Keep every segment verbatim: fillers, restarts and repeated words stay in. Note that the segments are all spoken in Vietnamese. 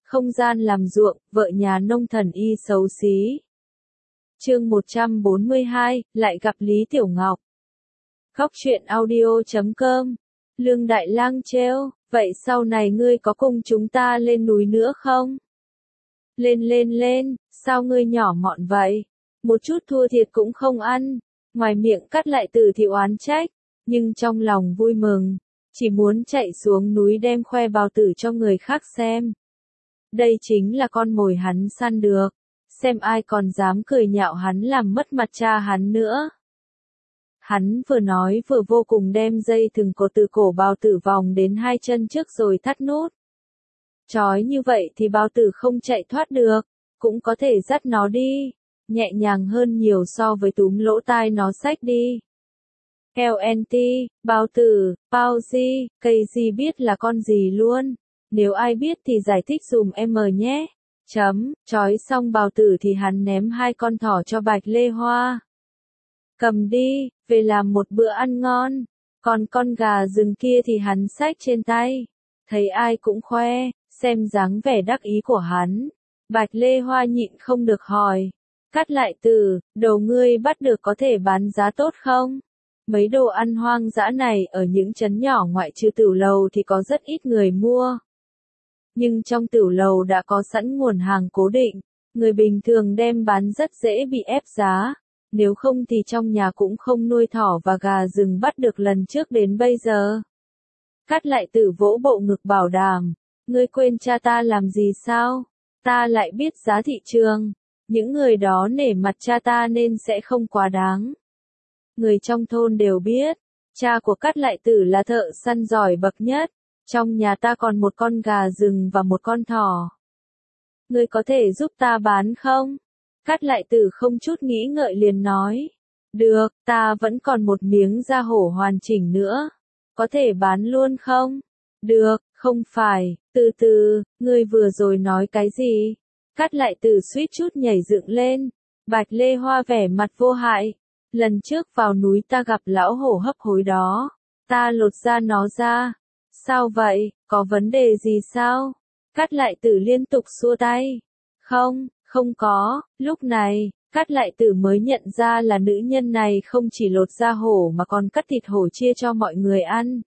Không gian làm ruộng, vợ nhà nông thần y xấu xí. Chương một trăm bốn mươi hai, lại gặp Lý Tiểu Ngọc. Góc truyện audio chấm com. Lương Đại Lang trêu, vậy sau này ngươi có cùng chúng ta lên núi nữa không? Lên lên lên, sao ngươi nhỏ mọn vậy? Một chút thua thiệt cũng không ăn. Ngoài miệng Cát Lại Tử thì oán trách, nhưng trong lòng vui mừng, chỉ muốn chạy xuống núi đem khoe bào tử cho người khác xem. Đây chính là con mồi hắn săn được, xem ai còn dám cười nhạo hắn làm mất mặt cha hắn nữa. Hắn vừa nói vừa vô cùng đem dây thừng cột từ cổ bào tử vòng đến hai chân trước rồi thắt nút. Trói như vậy thì bào tử không chạy thoát được, cũng có thể dắt nó đi, nhẹ nhàng hơn nhiều so với túm lỗ tai nó xách đi. lờ en tê, bào tử, bao gì, cây gì biết là con gì luôn. Nếu ai biết thì giải thích dùm em nhé. Chấm, trói xong bào tử thì hắn ném hai con thỏ cho Bạch Lê Hoa. Cầm đi, về làm một bữa ăn ngon. Còn con gà rừng kia thì hắn xách trên tay. Thấy ai cũng khoe, xem dáng vẻ đắc ý của hắn. Bạch Lê Hoa nhịn không được hỏi. Cát Lại Tử, đồ ngươi bắt được có thể bán giá tốt không? Mấy đồ ăn hoang dã này ở những trấn nhỏ ngoại trừ tửu lầu thì có rất ít người mua. Nhưng trong tửu lầu đã có sẵn nguồn hàng cố định, người bình thường đem bán rất dễ bị ép giá, nếu không thì trong nhà cũng không nuôi thỏ và gà rừng bắt được lần trước đến bây giờ. Cát Lại Tử vỗ bộ ngực bảo đảm, ngươi quên cha ta làm gì sao? Ta lại biết giá thị trường, những người đó nể mặt cha ta nên sẽ không quá đáng. Người trong thôn đều biết, cha của Cát Lại Tử là thợ săn giỏi bậc nhất. Trong nhà ta còn một con gà rừng và một con thỏ. Ngươi có thể giúp ta bán không? Cát Lại Tử không chút nghĩ ngợi liền nói. Được, ta vẫn còn một miếng da hổ hoàn chỉnh nữa. Có thể bán luôn không? Được, không phải, từ từ, ngươi vừa rồi nói cái gì? Cát Lại Tử suýt chút nhảy dựng lên. Bạch Lê Hoa vẻ mặt vô hại. Lần trước vào núi ta gặp lão hổ hấp hối đó. Ta lột da nó ra. Sao vậy, có vấn đề gì sao? Cát Lại Tử liên tục xua tay. Không, không có, lúc này, Cát Lại Tử mới nhận ra là nữ nhân này không chỉ lột da hổ mà còn cắt thịt hổ chia cho mọi người ăn.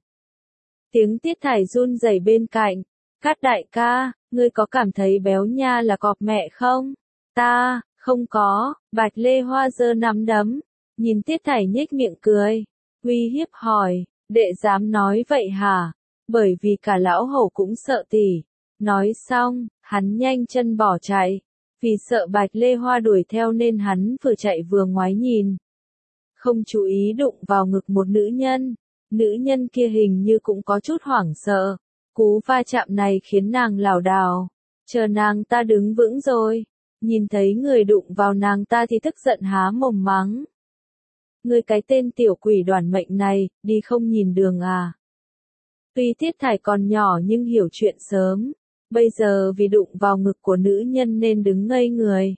Tiếng Tiết Thải run rẩy bên cạnh. Cát đại ca, ngươi có cảm thấy béo nha là cọp mẹ không? Ta, không có, Bạch Lê Hoa giơ nắm đấm. Nhìn Tiết Thải nhếch miệng cười. Uy hiếp hỏi, đệ dám nói vậy hả? Bởi vì cả lão hổ cũng sợ tỷ. Nói xong, hắn nhanh chân bỏ chạy. Vì sợ Bạch Lê Hoa đuổi theo nên hắn vừa chạy vừa ngoái nhìn. Không chú ý đụng vào ngực một nữ nhân. Nữ nhân kia hình như cũng có chút hoảng sợ. Cú va chạm này khiến nàng lảo đảo. Chờ nàng ta đứng vững rồi. Nhìn thấy người đụng vào nàng ta thì tức giận há mồm mắng. Ngươi cái tên tiểu quỷ đoản mệnh này, đi không nhìn đường à? Tuy Tiết Thải còn nhỏ nhưng hiểu chuyện sớm, bây giờ vì đụng vào ngực của nữ nhân nên đứng ngây người.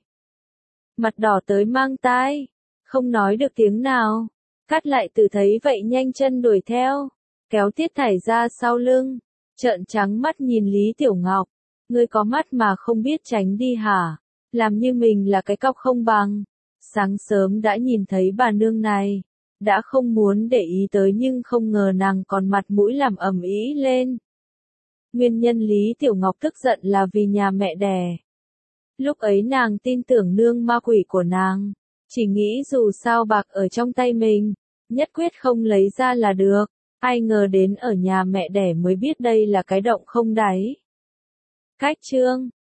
Mặt đỏ tới mang tai, không nói được tiếng nào. Cát Lại Tử thấy vậy nhanh chân đuổi theo, kéo Tiết Thải ra sau lưng, trợn trắng mắt nhìn Lý Tiểu Ngọc. Ngươi có mắt mà không biết tránh đi hả? Làm như mình là cái cọc không bằng. Sáng sớm đã nhìn thấy bà nương này. Đã không muốn để ý tới nhưng không ngờ nàng còn mặt mũi làm ầm ĩ lên. Nguyên nhân Lý Tiểu Ngọc tức giận là vì nhà mẹ đẻ. Lúc ấy nàng tin tưởng nương ma quỷ của nàng. Chỉ nghĩ dù sao bạc ở trong tay mình, nhất quyết không lấy ra là được. Ai ngờ đến ở nhà mẹ đẻ mới biết đây là cái động không đáy. Cách chương